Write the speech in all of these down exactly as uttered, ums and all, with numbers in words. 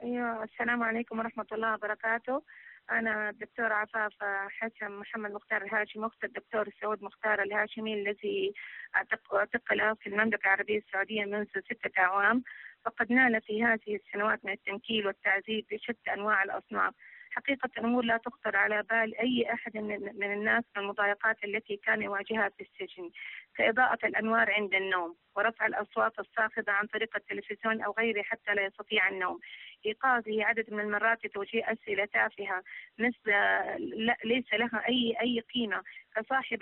أيوة، السلام عليكم ورحمة الله وبركاته. أنا الدكتور عفاف حسن محمد مختار الهاشمي، أخت الدكتور سعود مختار الهاشمي الذي اعتقل في المملكة العربية السعودية منذ ستة أعوام. فقد نال في هذه السنوات من التنكيل والتعذيب بشتى أنواع الأصناف. حقيقة الأمور لا تخطر على بال أي أحد من الناس من المضايقات التي كان يواجهها في السجن، كإضاءة الأنوار عند النوم، ورفع الأصوات الصاخبة عن طريق التلفزيون أو غيره حتى لا يستطيع النوم، إيقاظه عدد من المرات لتوجيه أسئلة تافهة مثل ليس لها أي أي قيمة، كصاحب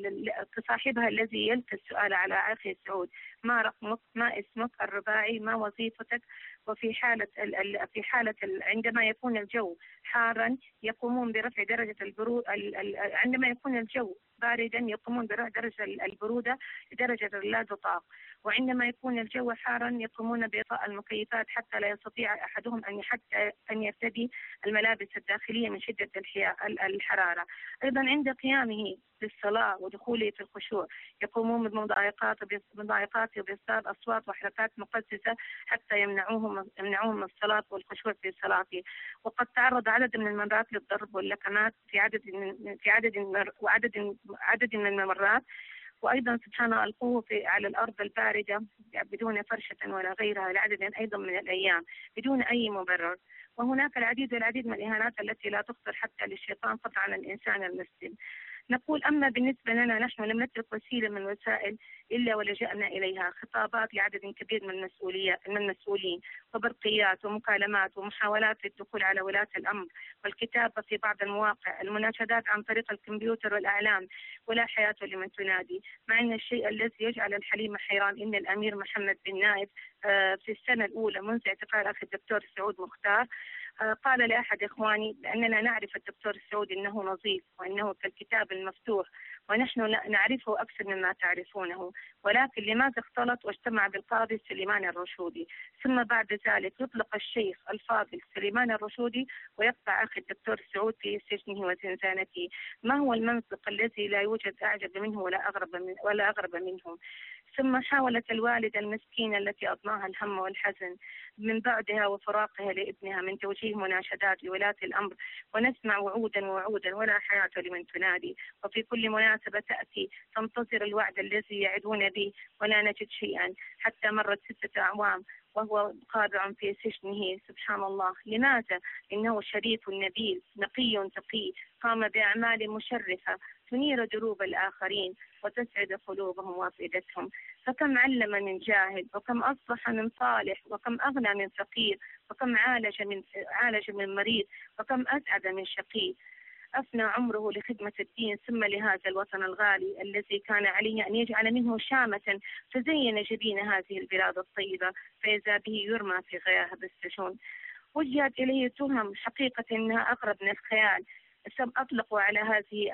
كصاحبها الذي يلقي السؤال على أخي سعود: ما رقمك؟ ما اسمك الرباعي؟ ما وظيفتك؟ وفي حالة في حالة عندما يكون الجو حارا يقومون برفع درجة البرودة، عندما يكون الجو باردا يقومون برفع درجة البرودة لدرجة لا تطاق، وعندما يكون الجو حارا يقومون بإطفاء المكيفات حتى لا يستطيع أحدهم أن حتى أن يرتدي الملابس الداخلية من شدة الحرارة. أيضا عند قيامه بالصلاة ودخوله في الخشوع يقومون بمضايقات بمضايقات وبإصدار أصوات وحركات مقززة حتى يمنعوهم يمنعوهم من الصلاة والخشوع في صلاته. وقد تعرض عدد من المرات للضرب واللكمات في عدد من في عدد من وعدد عدد من المرات. وأيضا سبحان الله ألقوه على الأرض الباردة بدون فرشة ولا غيرها لعدد أيضا من الأيام بدون أي مبرر. وهناك العديد والعديد من الإهانات التي لا تخطر حتى للشيطان خطر على الإنسان المسلم. نقول أما بالنسبة لنا نحن لم نترك وسيلة من الوسائل إلا ولجأنا إليها: خطابات لعدد كبير من المسؤوليات من المسؤولين، وبرقيات ومكالمات ومحاولات للدخول على ولاة الأمر، والكتابة في بعض المواقع، المناشدات عن طريق الكمبيوتر والإعلام، ولا حياة لمن تنادي. مع أن الشيء الذي يجعل الحليم حيران إن الأمير محمد بن نايف في السنة الأولى منذ اعتقال أخي الدكتور سعود مختار قال لأحد إخواني بأننا نعرف الدكتور سعود أنه نظيف وأنه كالكتاب المفتوح، ونحن لا نعرفه أكثر مما تعرفونه، ولكن لماذا اختلط واجتمع بالقاضي سليمان الرشودي؟ ثم بعد ذلك يطلق الشيخ الفاضل سليمان الرشودي ويقطع أخي الدكتور سعود في سجنه وزنزانته. ما هو المنطق الذي لا يوجد أعجب منه ولا أغرب من ولا أغرب منه؟ ثم حاولت الوالدة المسكينة التي أضناها الهم والحزن من بعدها وفراقها لابنها من توجيه مناشدات لولاة الأمر، ونسمع وعودا ووعودا ولا حياة لمن تنادي، وفي كل مناسبة تأتي تنتظر الوعد الذي يعدون به ولا نجد شيئا، حتى مرت ستة أعوام وهو قابع في سجنه. سبحان الله. لماذا؟ إنه شريف نبيل نقي تقي قام بأعمال مشرفة تنير دروب الآخرين وتسعد قلوبهم وأفئدتهم. فكم علم من جاهل، وكم أصلح من صالح، وكم أغنى من فقير، وكم عالج من عالج من مريض، وكم أسعد من شقي. أفنى عمره لخدمة الدين ثم لهذا الوطن الغالي الذي كان عليه أن يجعل منه شامة تزين جبين هذه البلاد الطيبة، فإذا به يرمى في غياهب السجون. وجهت إليه تهم حقيقة أنها أقرب من الخيال. أطلقوا على هذه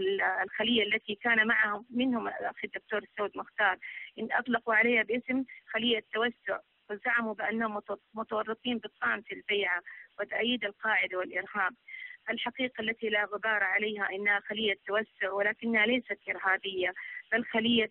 الخلية التي كان معهم منهم أخي الدكتور سعود مختار، إن أطلقوا عليها باسم خلية توسع، وزعموا بأنهم متورطين بالطعن في البيعة وتأييد القاعدة والإرهاب. الحقيقة التي لا غبار عليها إنها خلية توسع، ولكنها ليست إرهابية، بل خلية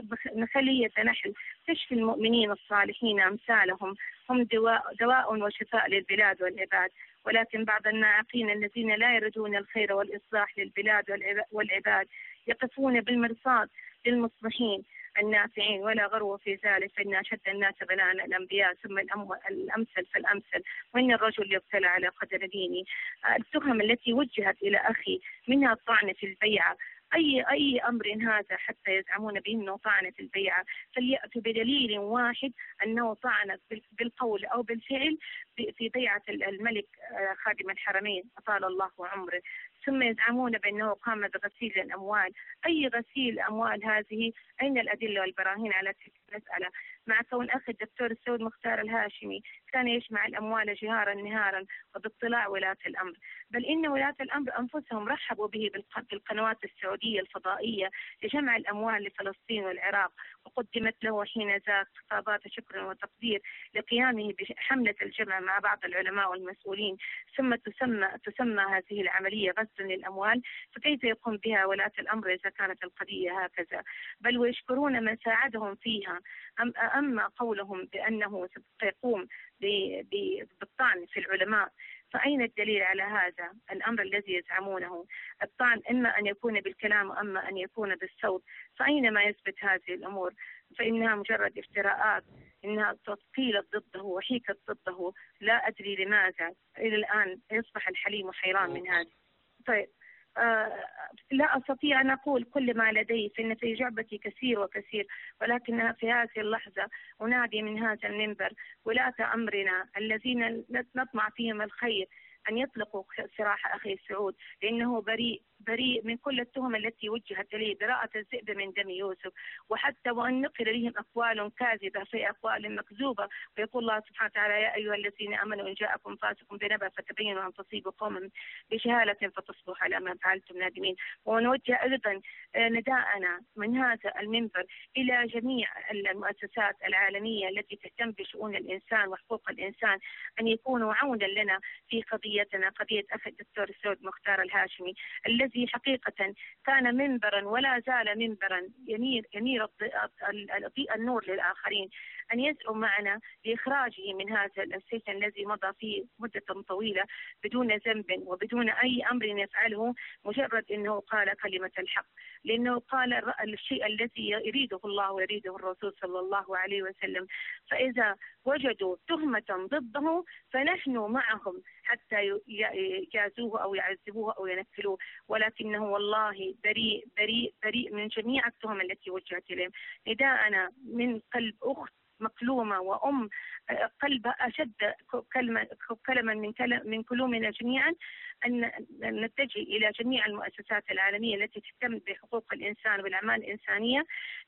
خلية نحل تشفي المؤمنين الصالحين أمثالهم. هم دواء, دواء وشفاء للبلاد والعباد. ولكن بعض الناعقين الذين لا يريدون الخير والإصلاح للبلاد والعباد يقفون بالمرصاد للمصلحين النافعين ولا غرو في ذلك، فإن أشد الناس بلاء الأنبياء ثم الأمثل فالأمثل، وإن الرجل يبتلى على قدر دينه. التهم التي وجهت إلى أخي منها الطعن في البيعة، أي أي أمر هذا حتى يزعمون بأنه طعن في البيعة؟ فليأتوا بدليل واحد أنه طعن بالقول أو بالفعل في بيعة الملك خادم الحرمين أطال الله عمره، ثم يزعمون بأنه قام بغسيل الأموال. أي غسيل أموال هذه؟ أين الأدلة والبراهين على تلك المسألة؟ مع كون أخي الدكتور سعود مختار الهاشمي كان يجمع الأموال جهارا نهارا وباطلاع ولاة الأمر، بل إن ولاة الأمر أنفسهم رحبوا به بالقنوات السعودية الفضائية لجمع الأموال لفلسطين والعراق، وقدمت له حين ذاك خطابات شكر وتقدير لقيامه بحملة الجمع مع بعض العلماء والمسؤولين، ثم تسمى تسمى هذه العملية غسل للأموال، فكيف يقوم بها ولاة الأمر إذا كانت القضية هكذا؟ بل ويشكرون من ساعدهم فيها. أما قولهم بأنه سيقوم بالطعن في العلماء، فأين الدليل على هذا الأمر الذي يزعمونه؟ الطعن إما أن يكون بالكلام وأما أن يكون بالصوت، فأين ما يثبت هذه الأمور؟ فإنها مجرد افتراءات، إنها قيلت ضده وحيكت ضده، لا أدري لماذا إلى الآن يصبح الحليم حيران من هذا. طيب، آه لا أستطيع أن أقول كل ما لدي، فإن في جعبتي كثير وكثير، ولكنها في هذه اللحظة أنادي من هذا المنبر ولاة أمرنا الذين نطمع فيهم الخير أن يطلقوا سراح أخي سعود، لأنه بريء بريء من كل التهم التي وجهت إليه، براءة الذئب من دم يوسف. وحتى وأن نقل لهم أقوال كاذبة في أقوال مكذوبة، ويقول الله سبحانه وتعالى: يا أيها الذين آمنوا إن جاءكم فاسق بنبأ فتبينوا أن تصيبوا قوما بجهالة فتصبحوا على ما فعلتم نادمين. ونوجه أيضا نداءنا من هذا المنبر إلى جميع المؤسسات العالمية التي تهتم بشؤون الإنسان وحقوق الإنسان أن يكونوا عونا لنا في قضيتنا، قضية أخي الدكتور السعود مختار الهاشمي، الذي حقيقة كان منبرا ولا زال منبرا ينير ينير الضيء النور للآخرين، أن يسعوا معنا لإخراجه من هذا السجن الذي مضى فيه مدة طويلة بدون ذنب وبدون أي أمر يفعله، مجرد أنه قال كلمة الحق، لأنه قال الشيء الذي يريده الله ويريده الرسول صلى الله عليه وسلم. فإذا وجدوا تهمة ضده فنحن معهم حتى يجازوه أو يعذبوه أو ينكلوه، ولكنه والله بريء بريء بريء من جميع التهم التي وجهت إليه. نداءنا من قلب أخت مكلومة وأم قلبها أشد كلمة كلمة من من كلومنا جميعا، أن نتجه إلى جميع المؤسسات العالمية التي تهتم بحقوق الإنسان والأعمال الإنسانية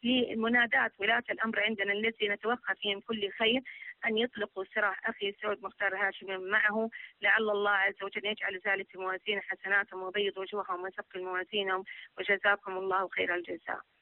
لمناداة ولاة الأمر عندنا الذي نتوقع فيهم كل خير، أن يطلقوا سراح أخي سعود مختار الهاشمي معه، لعل الله عز وجل يجعل ذلك في موازين حسناتهم وبيض وجوههم وثقل موازينهم، وجزاكم الله خير الجزاء.